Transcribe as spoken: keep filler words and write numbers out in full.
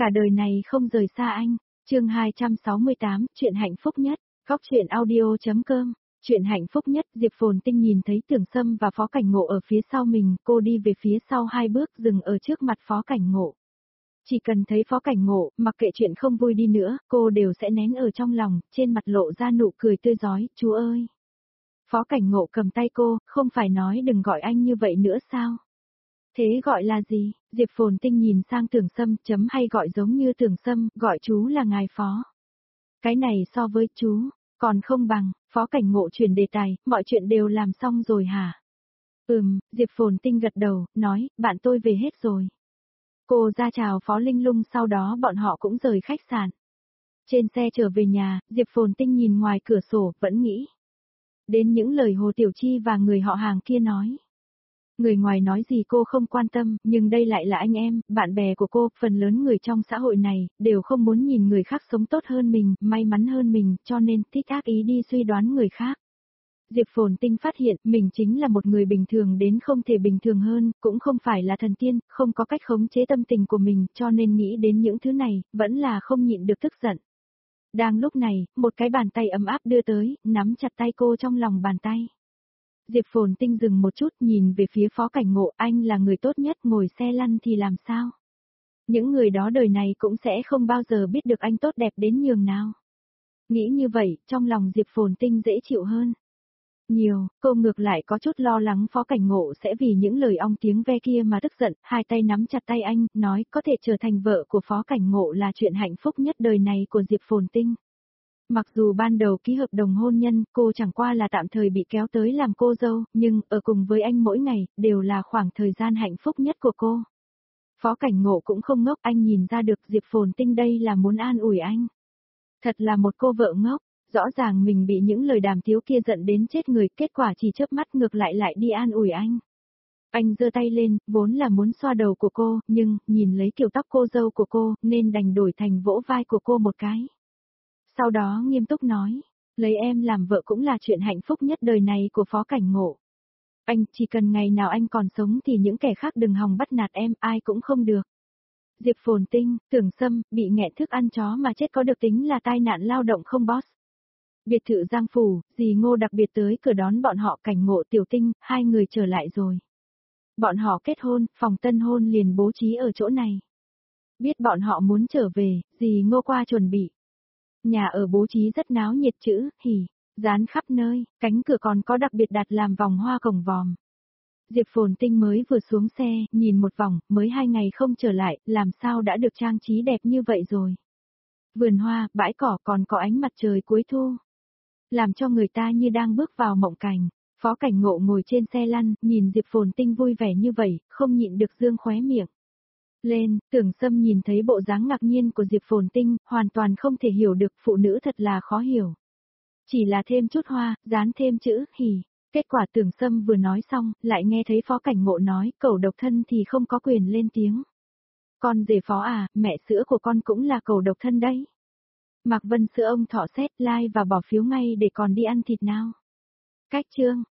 cả đời này không rời xa anh. Chương hai trăm sáu mươi tám, chuyện hạnh phúc nhất. Góc truyện audio.com. Chuyện hạnh phúc nhất. Diệp Phồn Tinh nhìn thấy Tưởng Sâm và Phó Cảnh Ngộ ở phía sau mình, cô đi về phía sau hai bước dừng ở trước mặt Phó Cảnh Ngộ. Chỉ cần thấy Phó Cảnh Ngộ, mặc kệ chuyện không vui đi nữa, cô đều sẽ nén ở trong lòng, trên mặt lộ ra nụ cười tươi rói, chú ơi. Phó Cảnh Ngộ cầm tay cô, không phải nói đừng gọi anh như vậy nữa sao? Thế gọi là gì? Diệp Phồn Tinh nhìn sang Tưởng Sâm, chấm hay gọi giống như Tưởng Sâm, gọi chú là ngài Phó. Cái này so với chú, còn không bằng. Phó Cảnh Ngộ chuyển đề tài, mọi chuyện đều làm xong rồi hả? Ừm, Diệp Phồn Tinh gật đầu, nói, bạn tôi về hết rồi. Cô ra chào Phó Linh Lung, sau đó bọn họ cũng rời khách sạn. Trên xe trở về nhà, Diệp Phồn Tinh nhìn ngoài cửa sổ, vẫn nghĩ đến những lời Hồ Tiểu Chi và người họ Hàng kia nói. Người ngoài nói gì cô không quan tâm, nhưng đây lại là anh em, bạn bè của cô, phần lớn người trong xã hội này, đều không muốn nhìn người khác sống tốt hơn mình, may mắn hơn mình, cho nên thích ác ý đi suy đoán người khác. Diệp Phồn Tinh phát hiện mình chính là một người bình thường đến không thể bình thường hơn, cũng không phải là thần tiên, không có cách khống chế tâm tình của mình, cho nên nghĩ đến những thứ này, vẫn là không nhịn được tức giận. Đang lúc này, một cái bàn tay ấm áp đưa tới, nắm chặt tay cô trong lòng bàn tay. Diệp Phồn Tinh dừng một chút nhìn về phía Phó Cảnh Ngộ, anh là người tốt nhất, ngồi xe lăn thì làm sao? Những người đó đời này cũng sẽ không bao giờ biết được anh tốt đẹp đến nhường nào. Nghĩ như vậy, trong lòng Diệp Phồn Tinh dễ chịu hơn. Nhiều, cô ngược lại có chút lo lắng Phó Cảnh Ngộ sẽ vì những lời ong tiếng ve kia mà tức giận, hai tay nắm chặt tay anh, nói có thể trở thành vợ của Phó Cảnh Ngộ là chuyện hạnh phúc nhất đời này của Diệp Phồn Tinh. Mặc dù ban đầu ký hợp đồng hôn nhân, cô chẳng qua là tạm thời bị kéo tới làm cô dâu, nhưng ở cùng với anh mỗi ngày, đều là khoảng thời gian hạnh phúc nhất của cô. Phó Cảnh Ngộ cũng không ngốc, anh nhìn ra được Diệp Phồn Tinh đây là muốn an ủi anh. Thật là một cô vợ ngốc, rõ ràng mình bị những lời đàm tiếu kia giận đến chết người, kết quả chỉ chớp mắt ngược lại lại đi an ủi anh. Anh giơ tay lên, vốn là muốn xoa đầu của cô, nhưng, nhìn lấy kiểu tóc cô dâu của cô, nên đành đổi thành vỗ vai của cô một cái. Sau đó nghiêm túc nói, lấy em làm vợ cũng là chuyện hạnh phúc nhất đời này của Phó Cảnh Ngộ. Anh, chỉ cần ngày nào anh còn sống thì những kẻ khác đừng hòng bắt nạt em, ai cũng không được. Diệp Phồn Tinh, Tưởng Sâm, bị nghẹn thức ăn chó mà chết có được tính là tai nạn lao động không boss? Biệt thự Giang Phủ, dì Ngô đặc biệt tới cửa đón bọn họ. Cảnh Ngộ, Tiểu Tinh, hai người trở lại rồi. Bọn họ kết hôn, phòng tân hôn liền bố trí ở chỗ này. Biết bọn họ muốn trở về, dì Ngô qua chuẩn bị. Nhà ở bố trí rất náo nhiệt, chữ, hỉ, dán khắp nơi, cánh cửa còn có đặc biệt đặt làm vòng hoa cổng vòm. Diệp Phồn Tinh mới vừa xuống xe, nhìn một vòng, mới hai ngày không trở lại, làm sao đã được trang trí đẹp như vậy rồi. Vườn hoa, bãi cỏ còn có ánh mặt trời cuối thu. Làm cho người ta như đang bước vào mộng cảnh. Phó Cảnh Ngộ ngồi trên xe lăn, nhìn Diệp Phồn Tinh vui vẻ như vậy, không nhịn được dương khóe miệng. Lên, Tưởng Sâm nhìn thấy bộ dáng ngạc nhiên của Diệp Phồn Tinh, hoàn toàn không thể hiểu được, phụ nữ thật là khó hiểu. Chỉ là thêm chút hoa, dán thêm chữ, hỉ. Kết quả Tưởng Sâm vừa nói xong, lại nghe thấy Phó Cảnh Ngộ nói, cẩu độc thân thì không có quyền lên tiếng. Con rể Phó à, mẹ sữa của con cũng là cẩu độc thân đấy. Mạc Vân sữa ông thọ xét, like và bỏ phiếu ngay để còn đi ăn thịt nào. Cách chương.